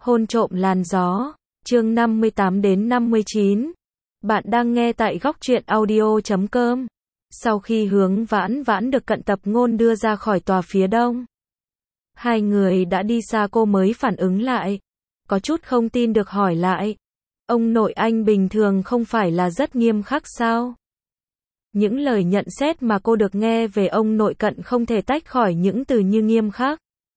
Hôn trộm làn gió, chương 58 đến 59. Bạn đang nghe tại góc truyện audio.com. Sau khi Hướng Vãn Vãn được Cận Tập Ngôn đưa ra khỏi tòa phía đông, hai người đã đi xa cô mới phản ứng lại. Có chút không tin được hỏi lại. Ông nội anh bình thường không phải là rất nghiêm khắc sao? Những lời nhận xét mà cô được nghe về ông nội Cận không thể tách khỏi những từ như nghiêm khắc,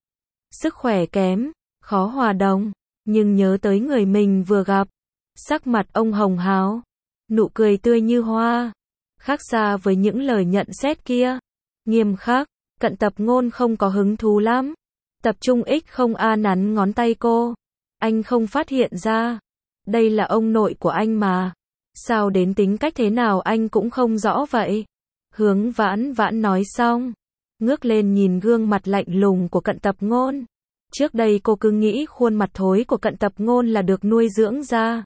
sức khỏe kém, khó hòa đồng, nhưng nhớ tới người mình vừa gặp. Sắc mặt ông hồng hào, nụ cười tươi như hoa, khác xa với những lời nhận xét kia. Nghiêm khắc, Cận Tập Ngôn không có hứng thú lắm. Tập Trung Ích không a nắn ngón tay cô. Anh không phát hiện ra. Đây là ông nội của anh mà. Sao đến tính cách thế nào anh cũng không rõ vậy? Hướng Vãn Vãn nói xong, ngước lên nhìn gương mặt lạnh lùng của Cận Tập Ngôn. Trước đây cô cứ nghĩ khuôn mặt thối của Cận Tập Ngôn là được nuôi dưỡng ra.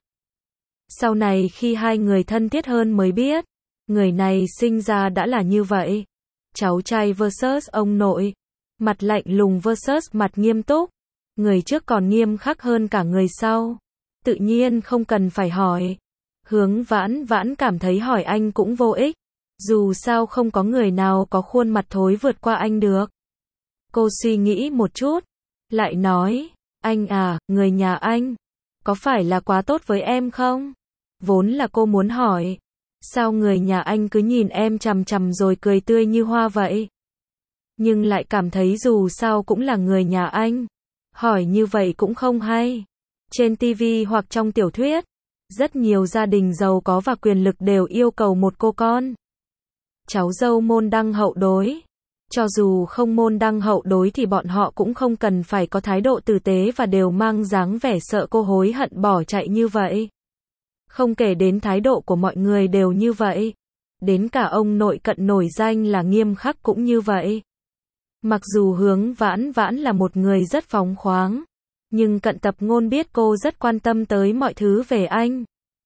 Sau này khi hai người thân thiết hơn mới biết, người này sinh ra đã là như vậy. Cháu trai versus ông nội. Mặt lạnh lùng versus mặt nghiêm túc. Người trước còn nghiêm khắc hơn cả người sau. Tự nhiên không cần phải hỏi. Hướng Vãn Vãn cảm thấy hỏi anh cũng vô ích. Dù sao không có người nào có khuôn mặt thối vượt qua anh được. Cô suy nghĩ một chút, lại nói, anh à, người nhà anh, có phải là quá tốt với em không? Vốn là cô muốn hỏi, sao người nhà anh cứ nhìn em chằm chằm rồi cười tươi như hoa vậy? Nhưng lại cảm thấy dù sao cũng là người nhà anh. Hỏi như vậy cũng không hay. Trên TV hoặc trong tiểu thuyết, rất nhiều gia đình giàu có và quyền lực đều yêu cầu một cô con cháu dâu môn đăng hậu đối. Cho dù không môn đăng hậu đối thì bọn họ cũng không cần phải có thái độ tử tế và đều mang dáng vẻ sợ cô hối hận bỏ chạy như vậy. Không kể đến thái độ của mọi người đều như vậy. Đến cả ông nội Cận nổi danh là nghiêm khắc cũng như vậy. Mặc dù Hướng Vãn Vãn là một người rất phóng khoáng, nhưng Cận Tập Ngôn biết cô rất quan tâm tới mọi thứ về anh.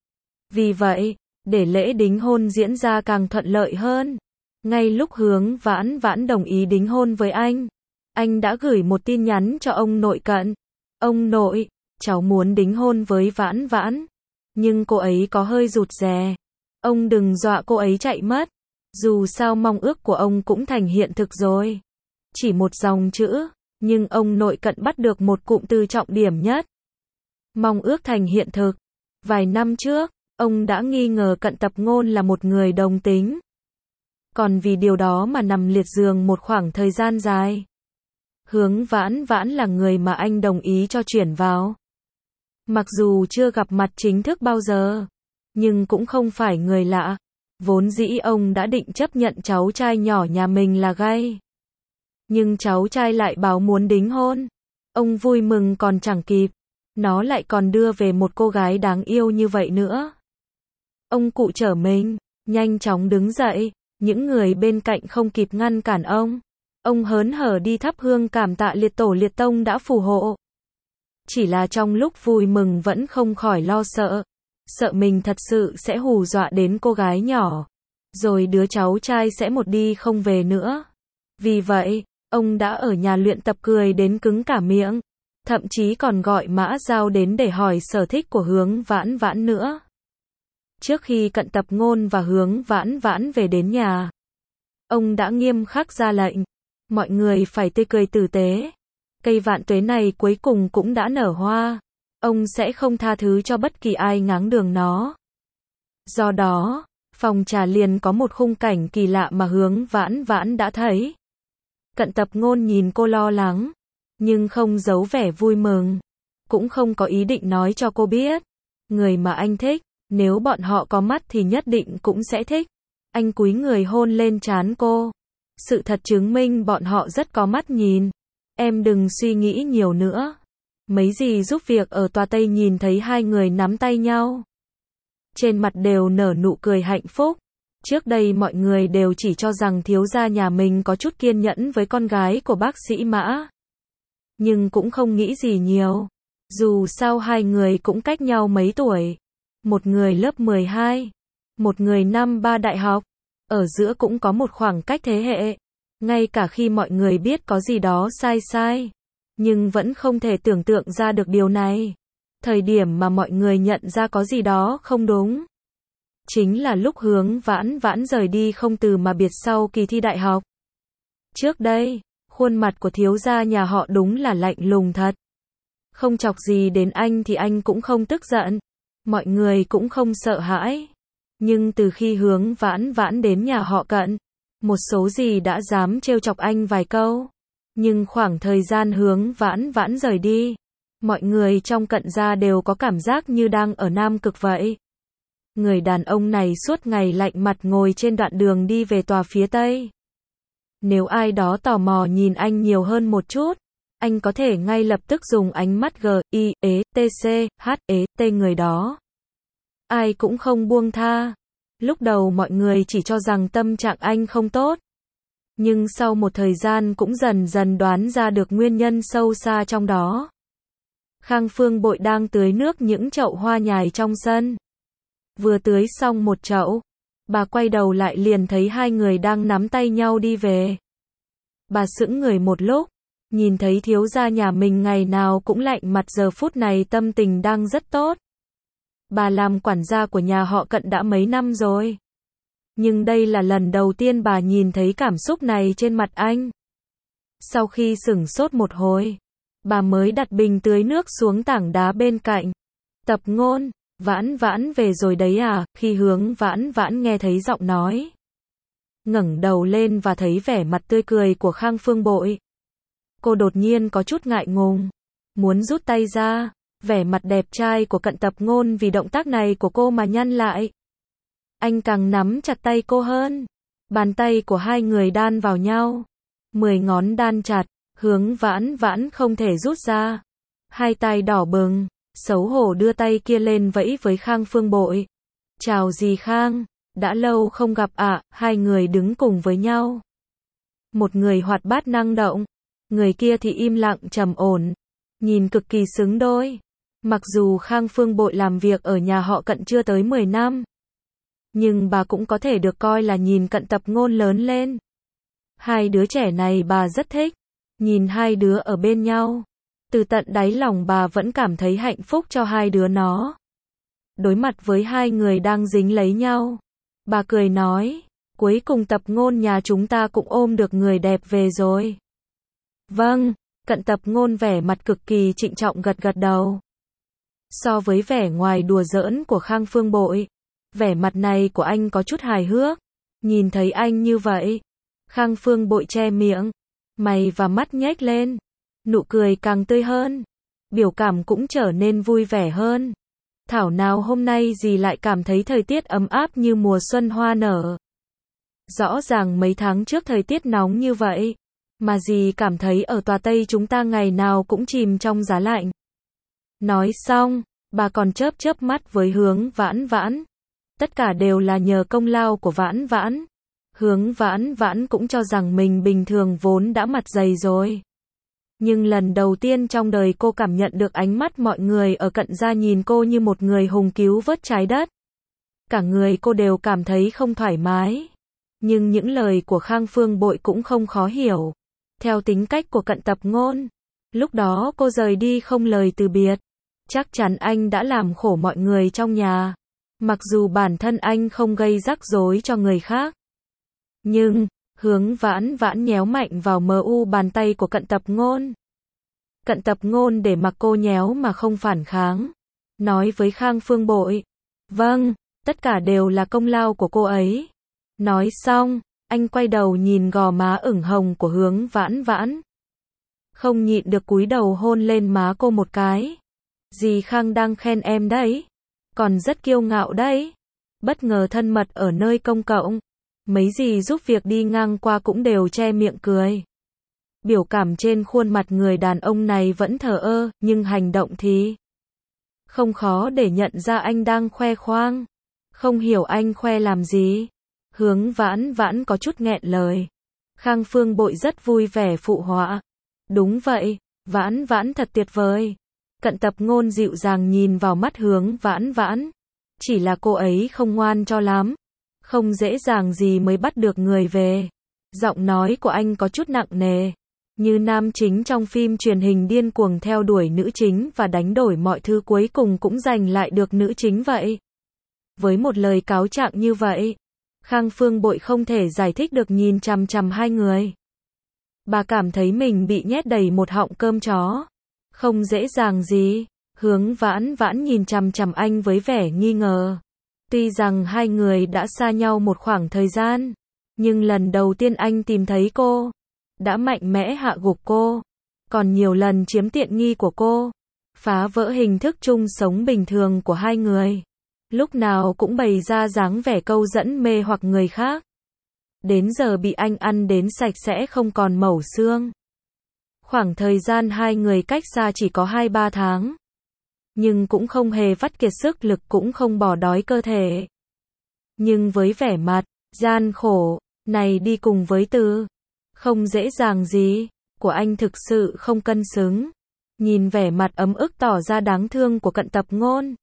Vì vậy, để lễ đính hôn diễn ra càng thuận lợi hơn. Ngay lúc Hướng Vãn Vãn đồng ý đính hôn với anh đã gửi một tin nhắn cho ông nội Cận. Ông nội, cháu muốn đính hôn với Vãn Vãn. Nhưng cô ấy có hơi rụt rè. Ông đừng dọa cô ấy chạy mất. Dù sao mong ước của ông cũng thành hiện thực rồi. Chỉ một dòng chữ, nhưng ông nội Cận bắt được một cụm từ trọng điểm nhất. Mong ước thành hiện thực. Vài năm trước, ông đã nghi ngờ Cận Tập Ngôn là một người đồng tính. Còn vì điều đó mà nằm liệt giường một khoảng thời gian dài. Hướng Vãn Vãn là người mà anh đồng ý cho chuyển vào. Mặc dù chưa gặp mặt chính thức bao giờ, nhưng cũng không phải người lạ. Vốn dĩ ông đã định chấp nhận cháu trai nhỏ nhà mình là gay. Nhưng cháu trai lại báo muốn đính hôn. Ông vui mừng còn chẳng kịp. Nó lại còn đưa về một cô gái đáng yêu như vậy nữa. Ông cụ trở mình, nhanh chóng đứng dậy. Những người bên cạnh không kịp ngăn cản ông. Ông hớn hở đi thắp hương cảm tạ liệt tổ liệt tông đã phù hộ. Chỉ là trong lúc vui mừng vẫn không khỏi lo sợ. Sợ mình thật sự sẽ hù dọa đến cô gái nhỏ. Rồi đứa cháu trai sẽ một đi không về nữa. Vì vậy, ông đã ở nhà luyện tập cười đến cứng cả miệng. Thậm chí còn gọi Mã Giao đến để hỏi sở thích của Hướng Vãn Vãn nữa. Trước khi Cận Tập Ngôn và Hướng Vãn Vãn về đến nhà, ông đã nghiêm khắc ra lệnh. Mọi người phải tươi cười tử tế. Cây vạn tuế này cuối cùng cũng đã nở hoa. Ông sẽ không tha thứ cho bất kỳ ai ngáng đường nó. Do đó, phòng trà liền có một khung cảnh kỳ lạ mà Hướng Vãn Vãn đã thấy. Cận Tập Ngôn nhìn cô lo lắng, nhưng không giấu vẻ vui mừng. Cũng không có ý định nói cho cô biết. Người mà anh thích, nếu bọn họ có mắt thì nhất định cũng sẽ thích. Anh cúi người hôn lên trán cô. Sự thật chứng minh bọn họ rất có mắt nhìn. Em đừng suy nghĩ nhiều nữa. Mấy dì giúp việc ở tòa Tây nhìn thấy hai người nắm tay nhau. Trên mặt đều nở nụ cười hạnh phúc. Trước đây mọi người đều chỉ cho rằng thiếu gia nhà mình có chút kiên nhẫn với con gái của bác sĩ Mã. Nhưng cũng không nghĩ gì nhiều. Dù sao hai người cũng cách nhau mấy tuổi. Một người lớp 12, một người năm 3 đại học. Ở giữa cũng có một khoảng cách thế hệ. Ngay cả khi mọi người biết có gì đó sai sai, Nhưng vẫn không thể tưởng tượng ra được điều này. Thời điểm mà mọi người nhận ra có gì đó không đúng. Chính là lúc Hướng Vãn Vãn rời đi không từ mà biệt sau kỳ thi đại học. Trước đây, khuôn mặt của thiếu gia nhà họ đúng là lạnh lùng thật. Không chọc gì đến anh thì anh cũng không tức giận. Mọi người cũng không sợ hãi. Nhưng từ khi Hướng Vãn Vãn đến nhà họ Cận, một số gì đã dám trêu chọc anh vài câu. Nhưng khoảng thời gian Hướng Vãn Vãn rời đi, mọi người trong Cận gia đều có cảm giác như đang ở Nam Cực vậy. Người đàn ông này suốt ngày lạnh mặt ngồi trên đoạn đường đi về tòa phía Tây. Nếu ai đó tò mò nhìn anh nhiều hơn một chút, anh có thể ngay lập tức dùng ánh mắt G-I-E-T-C-H-E-T người đó. Ai cũng không buông tha. Lúc đầu mọi người chỉ cho rằng tâm trạng anh không tốt. Nhưng sau một thời gian cũng dần dần đoán ra được nguyên nhân sâu xa trong đó. Khang Phương Bội đang tưới nước những chậu hoa nhài trong sân. Vừa tưới xong một chậu, bà quay đầu lại liền thấy hai người đang nắm tay nhau đi về. Bà sững người một lúc, nhìn thấy thiếu gia nhà mình ngày nào cũng lạnh mặt giờ phút này tâm tình đang rất tốt. Bà làm quản gia của nhà họ Cận đã mấy năm rồi. Nhưng đây là lần đầu tiên bà nhìn thấy cảm xúc này trên mặt anh. Sau khi sửng sốt một hồi, bà mới đặt bình tưới nước xuống tảng đá bên cạnh. Tập Ngôn, Vãn Vãn về rồi đấy à? Khi Hướng Vãn Vãn nghe thấy giọng nói, ngẩng đầu lên và thấy vẻ mặt tươi cười của Khang Phương Bội. Cô đột nhiên có chút ngại ngùng, muốn rút tay ra, vẻ mặt đẹp trai của Cận Tập Ngôn vì động tác này của cô mà nhăn lại. Anh càng nắm chặt tay cô hơn, bàn tay của hai người đan vào nhau, 10 ngón đan chặt, Hướng Vãn Vãn không thể rút ra. Hai tay đỏ bừng, xấu hổ đưa tay kia lên vẫy với Khang Phương Bội. Chào dì Khang, đã lâu không gặp ạ. Hai người đứng cùng với nhau. Một người hoạt bát năng động, người kia thì im lặng trầm ổn, nhìn cực kỳ xứng đôi. Mặc dù Khang Phương Bội làm việc ở nhà họ Cận chưa tới 10 năm, nhưng bà cũng có thể được coi là nhìn Cận Tập Ngôn lớn lên. Hai đứa trẻ này bà rất thích. Nhìn hai đứa ở bên nhau, từ tận đáy lòng bà vẫn cảm thấy hạnh phúc cho hai đứa nó. Đối mặt với hai người đang dính lấy nhau, bà cười nói, cuối cùng Tập Ngôn nhà chúng ta cũng ôm được người đẹp về rồi. Vâng, Cận Tập Ngôn vẻ mặt cực kỳ trịnh trọng gật gật đầu. So với vẻ ngoài đùa giỡn của Khang Phương Bội, vẻ mặt này của anh có chút hài hước. Nhìn thấy anh như vậy, Khang Phương Bội che miệng, mày và mắt nhếch lên, nụ cười càng tươi hơn, biểu cảm cũng trở nên vui vẻ hơn. Thảo nào hôm nay dì lại cảm thấy thời tiết ấm áp như mùa xuân hoa nở. Rõ ràng mấy tháng trước thời tiết nóng như vậy, mà dì cảm thấy ở tòa Tây chúng ta ngày nào cũng chìm trong giá lạnh. Nói xong, bà còn chớp chớp mắt với Hướng Vãn Vãn. Tất cả đều là nhờ công lao của Vãn Vãn. Hướng Vãn Vãn cũng cho rằng mình bình thường vốn đã mặt dày rồi. Nhưng lần đầu tiên trong đời cô cảm nhận được ánh mắt mọi người ở Cận gia nhìn cô như một người hùng cứu vớt trái đất. Cả người cô đều cảm thấy không thoải mái. Nhưng những lời của Khang Phương Bội cũng không khó hiểu. Theo tính cách của Cận Tập Ngôn, lúc đó cô rời đi không lời từ biệt. Chắc chắn anh đã làm khổ mọi người trong nhà. Mặc dù bản thân anh không gây rắc rối cho người khác. Nhưng, Hướng Vãn Vãn nhéo mạnh vào bàn tay của Cận Tập Ngôn. Cận Tập Ngôn để mặc cô nhéo mà không phản kháng. Nói với Khang Phương Bội, vâng, tất cả đều là công lao của cô ấy. Nói xong, anh quay đầu nhìn gò má ửng hồng của Hướng Vãn Vãn. Không nhịn được cúi đầu hôn lên má cô một cái. Dì Khang đang khen em đấy. Còn rất kiêu ngạo đấy. Bất ngờ thân mật ở nơi công cộng. Mấy dì giúp việc đi ngang qua cũng đều che miệng cười. Biểu cảm trên khuôn mặt người đàn ông này vẫn thờ ơ, nhưng hành động thì không khó để nhận ra anh đang khoe khoang. Không hiểu anh khoe làm gì. Hướng Vãn Vãn có chút nghẹn lời. Khang Phương Bội rất vui vẻ phụ họa. Đúng vậy, Vãn Vãn thật tuyệt vời. Cận Tập Ngôn dịu dàng nhìn vào mắt Hướng Vãn Vãn. Chỉ là cô ấy không ngoan cho lắm. Không dễ dàng gì mới bắt được người về. Giọng nói của anh có chút nặng nề. Như nam chính trong phim truyền hình điên cuồng theo đuổi nữ chính và đánh đổi mọi thứ cuối cùng cũng giành lại được nữ chính vậy. Với một lời cáo trạng như vậy, Khang Phương Bội không thể giải thích được nhìn chằm chằm hai người. Bà cảm thấy mình bị nhét đầy một họng cơm chó. Không dễ dàng gì. Hướng Vãn Vãn nhìn chằm chằm anh với vẻ nghi ngờ. Tuy rằng hai người đã xa nhau một khoảng thời gian, nhưng lần đầu tiên anh tìm thấy cô, đã mạnh mẽ hạ gục cô, còn nhiều lần chiếm tiện nghi của cô, phá vỡ hình thức chung sống bình thường của hai người. Lúc nào cũng bày ra dáng vẻ câu dẫn mê hoặc người khác. Đến giờ bị anh ăn đến sạch sẽ không còn mẩu xương. Khoảng thời gian hai người cách xa chỉ có 2-3 tháng. Nhưng cũng không hề vắt kiệt sức lực cũng không bỏ đói cơ thể. Nhưng với vẻ mặt gian khổ này đi cùng với từ không dễ dàng gì của anh thực sự không cân xứng. Nhìn vẻ mặt ấm ức tỏ ra đáng thương của Cận Tập Ngôn.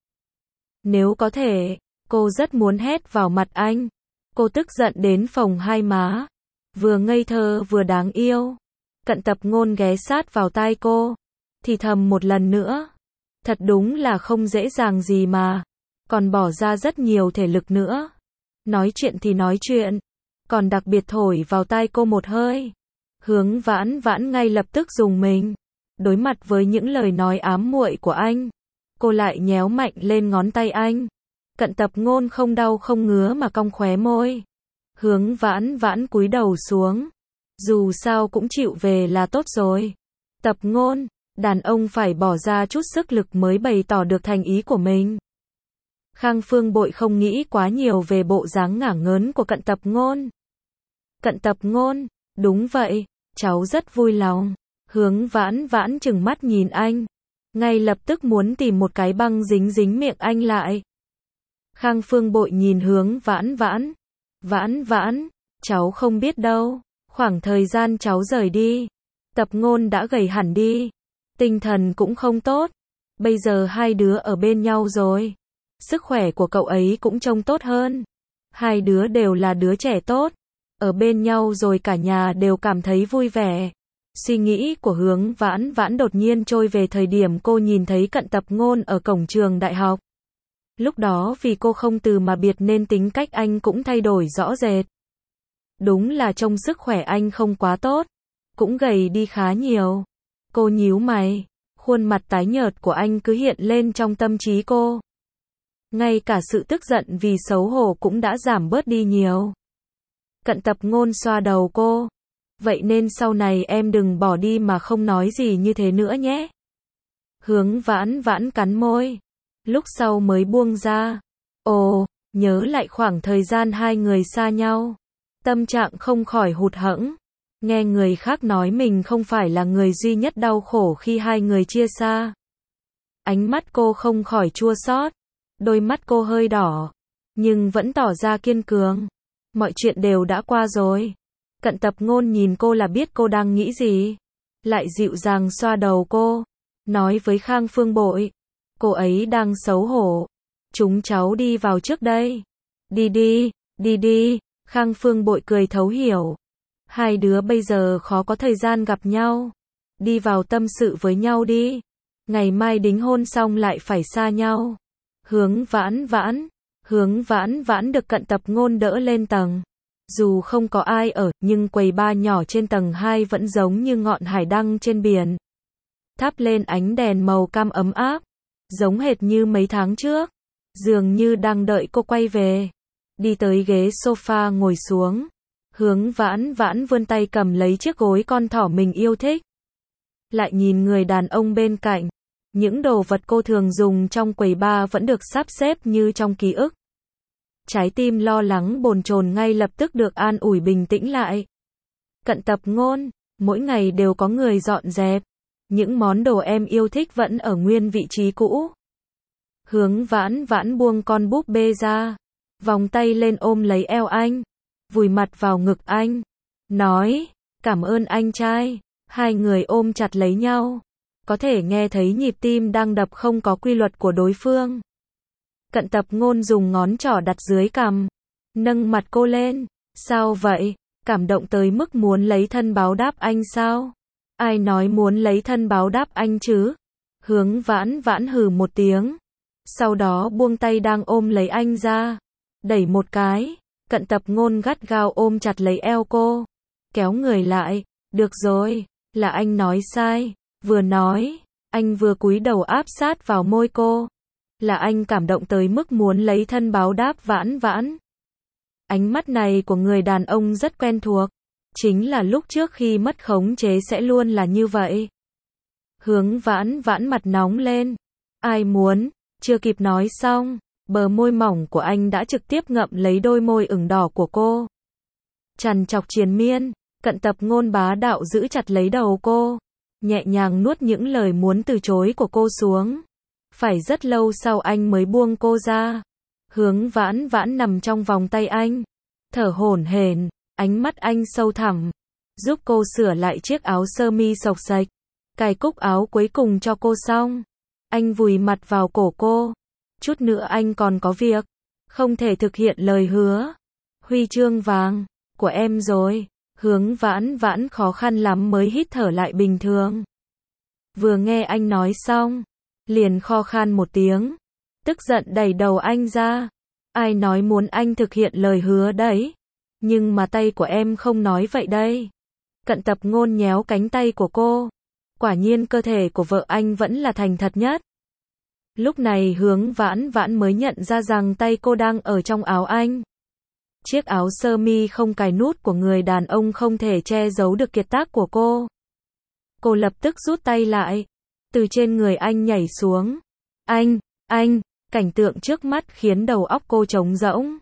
Nếu có thể, cô rất muốn hét vào mặt anh. Cô tức giận đến phồng hai má. Vừa ngây thơ vừa đáng yêu. Cận Tập Ngôn ghé sát vào tai cô, thì thầm một lần nữa. Thật đúng là không dễ dàng gì mà. Còn bỏ ra rất nhiều thể lực nữa. Nói chuyện thì nói chuyện. Còn đặc biệt thổi vào tai cô một hơi. Hướng Vãn Vãn ngay lập tức rùng mình. Đối mặt với những lời nói ám muội của anh, cô lại nhéo mạnh lên ngón tay anh. Cận Tập Ngôn không đau không ngứa mà cong khóe môi. Hướng Vãn Vãn cúi đầu xuống. Dù sao cũng chịu về là tốt rồi. Tập Ngôn, đàn ông phải bỏ ra chút sức lực mới bày tỏ được thành ý của mình. Khang Phương Bội không nghĩ quá nhiều về bộ dáng ngả ngớn của Cận Tập Ngôn. Cận Tập Ngôn, đúng vậy, cháu rất vui lòng. Hướng Vãn Vãn trừng mắt nhìn anh, ngay lập tức muốn tìm một cái băng dính dính miệng anh lại. Khang Phương Bội nhìn Hướng Vãn Vãn. Vãn Vãn, cháu không biết đâu, khoảng thời gian cháu rời đi, Tập Ngôn đã gầy hẳn đi, tinh thần cũng không tốt. Bây giờ hai đứa ở bên nhau rồi, sức khỏe của cậu ấy cũng trông tốt hơn. Hai đứa đều là đứa trẻ tốt, ở bên nhau rồi cả nhà đều cảm thấy vui vẻ. Suy nghĩ của Hướng Vãn Vãn đột nhiên trôi về thời điểm cô nhìn thấy Cận Tập Ngôn ở cổng trường đại học. Lúc đó vì cô không từ mà biệt nên tính cách anh cũng thay đổi rõ rệt. Đúng là trông sức khỏe anh không quá tốt, cũng gầy đi khá nhiều. Cô nhíu mày, khuôn mặt tái nhợt của anh cứ hiện lên trong tâm trí cô. Ngay cả sự tức giận vì xấu hổ cũng đã giảm bớt đi nhiều. Cận Tập Ngôn xoa đầu cô. Vậy nên sau này em đừng bỏ đi mà không nói gì như thế nữa nhé. Hướng Vãn Vãn cắn môi, lúc sau mới buông ra. Ồ, nhớ lại khoảng thời gian hai người xa nhau, tâm trạng không khỏi hụt hẫng. Nghe người khác nói mình không phải là người duy nhất đau khổ khi hai người chia xa. Ánh mắt cô không khỏi chua xót, đôi mắt cô hơi đỏ, nhưng vẫn tỏ ra kiên cường. Mọi chuyện đều đã qua rồi. Cận Tập Ngôn nhìn cô là biết cô đang nghĩ gì, lại dịu dàng xoa đầu cô, nói với Khang Phương Bội, cô ấy đang xấu hổ, chúng cháu đi vào trước đây. Đi đi, đi đi. Khang Phương Bội cười thấu hiểu. Hai đứa bây giờ khó có thời gian gặp nhau, đi vào tâm sự với nhau đi. Ngày mai đính hôn xong lại phải xa nhau. Hướng Vãn Vãn được Cận Tập Ngôn đỡ lên tầng. Dù không có ai ở, nhưng quầy bar nhỏ trên tầng 2 vẫn giống như ngọn hải đăng trên biển. Thắp lên ánh đèn màu cam ấm áp, giống hệt như mấy tháng trước. Dường như đang đợi cô quay về. Đi tới ghế sofa ngồi xuống. Hướng Vãn Vãn vươn tay cầm lấy chiếc gối con thỏ mình yêu thích. Lại nhìn người đàn ông bên cạnh. Những đồ vật cô thường dùng trong quầy bar vẫn được sắp xếp như trong ký ức. Trái tim lo lắng bồn chồn ngay lập tức được an ủi bình tĩnh lại. Cận Tập Ngôn, mỗi ngày đều có người dọn dẹp. Những món đồ em yêu thích vẫn ở nguyên vị trí cũ. Hướng Vãn Vãn buông con búp bê ra, vòng tay lên ôm lấy eo anh, vùi mặt vào ngực anh, nói, cảm ơn anh trai. Hai người ôm chặt lấy nhau, có thể nghe thấy nhịp tim đang đập không có quy luật của đối phương. Cận Tập Ngôn dùng ngón trỏ đặt dưới cằm, nâng mặt cô lên. Sao vậy? Cảm động tới mức muốn lấy thân báo đáp anh sao? Ai nói muốn lấy thân báo đáp anh chứ? Hướng Vãn Vãn hừ một tiếng. Sau đó buông tay đang ôm lấy anh ra. Đẩy một cái. Cận Tập Ngôn gắt gao ôm chặt lấy eo cô. Kéo người lại. Được rồi, là anh nói sai. Vừa nói, anh vừa cúi đầu áp sát vào môi cô. Là anh cảm động tới mức muốn lấy thân báo đáp Vãn Vãn. Ánh mắt này của người đàn ông rất quen thuộc. Chính là lúc trước khi mất khống chế sẽ luôn là như vậy. Hướng Vãn Vãn mặt nóng lên. Ai muốn, chưa kịp nói xong, bờ môi mỏng của anh đã trực tiếp ngậm lấy đôi môi ửng đỏ của cô. Trằn trọc triền miên, Cận Tập Ngôn bá đạo giữ chặt lấy đầu cô, nhẹ nhàng nuốt những lời muốn từ chối của cô xuống. Phải rất lâu sau anh mới buông cô ra. Hướng Vãn Vãn nằm trong vòng tay anh, thở hổn hển, ánh mắt anh sâu thẳm, giúp cô sửa lại chiếc áo sơ mi xộc xệch, cài cúc áo cuối cùng cho cô xong. Anh vùi mặt vào cổ cô. Chút nữa anh còn có việc, không thể thực hiện lời hứa. Huy chương vàng của em rồi. Hướng Vãn Vãn khó khăn lắm mới hít thở lại bình thường. Vừa nghe anh nói xong, liền kho khan một tiếng, tức giận đẩy đầu anh ra. Ai nói muốn anh thực hiện lời hứa đấy? Nhưng mà tay của em không nói vậy đây. Cận Tập Ngôn nhéo cánh tay của cô. Quả nhiên cơ thể của vợ anh vẫn là thành thật nhất. Lúc này Hướng Vãn Vãn mới nhận ra rằng tay cô đang ở trong áo anh. Chiếc áo sơ mi không cài nút của người đàn ông không thể che giấu được kiệt tác của cô. Cô lập tức rút tay lại, từ trên người anh nhảy xuống. Anh, cảnh tượng trước mắt khiến đầu óc cô trống rỗng.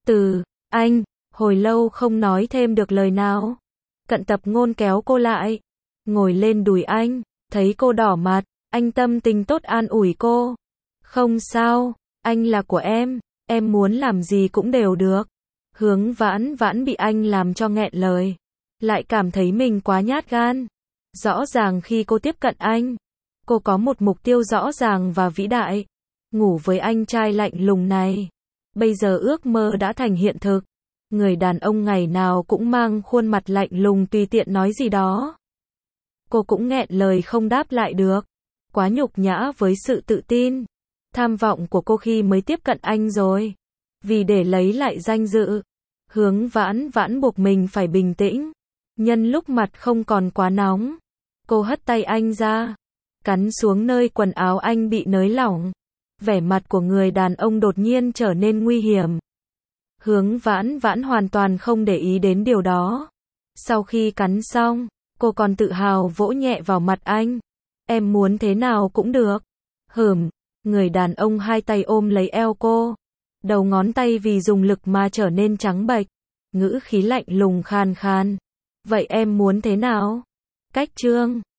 Anh, hồi lâu không nói thêm được lời nào. Cận Tập Ngôn kéo cô lại, ngồi lên đùi anh, thấy cô đỏ mặt, anh tâm tình tốt an ủi cô. Không sao, anh là của em muốn làm gì cũng đều được. Hướng Vãn Vãn bị anh làm cho nghẹn lời, lại cảm thấy mình quá nhát gan. Rõ ràng khi cô tiếp cận anh, cô có một mục tiêu rõ ràng và vĩ đại, ngủ với anh trai lạnh lùng này. Bây giờ ước mơ đã thành hiện thực. Người đàn ông ngày nào cũng mang khuôn mặt lạnh lùng tùy tiện nói gì đó. Cô cũng nghẹn lời không đáp lại được. Quá nhục nhã với sự tự tin, tham vọng của cô khi mới tiếp cận anh rồi. Vì để lấy lại danh dự, Hướng Vãn Vãn buộc mình phải bình tĩnh. Nhân lúc mặt không còn quá nóng, cô hất tay anh ra, cắn xuống nơi quần áo anh bị nới lỏng. Vẻ mặt của người đàn ông đột nhiên trở nên nguy hiểm. Hướng Vãn Vãn hoàn toàn không để ý đến điều đó. Sau khi cắn xong, cô còn tự hào vỗ nhẹ vào mặt anh. Em muốn thế nào cũng được. Người đàn ông hai tay ôm lấy eo cô. Đầu ngón tay vì dùng lực mà trở nên trắng bệch. Ngữ khí lạnh lùng khàn khàn. Vậy em muốn thế nào? Cách chương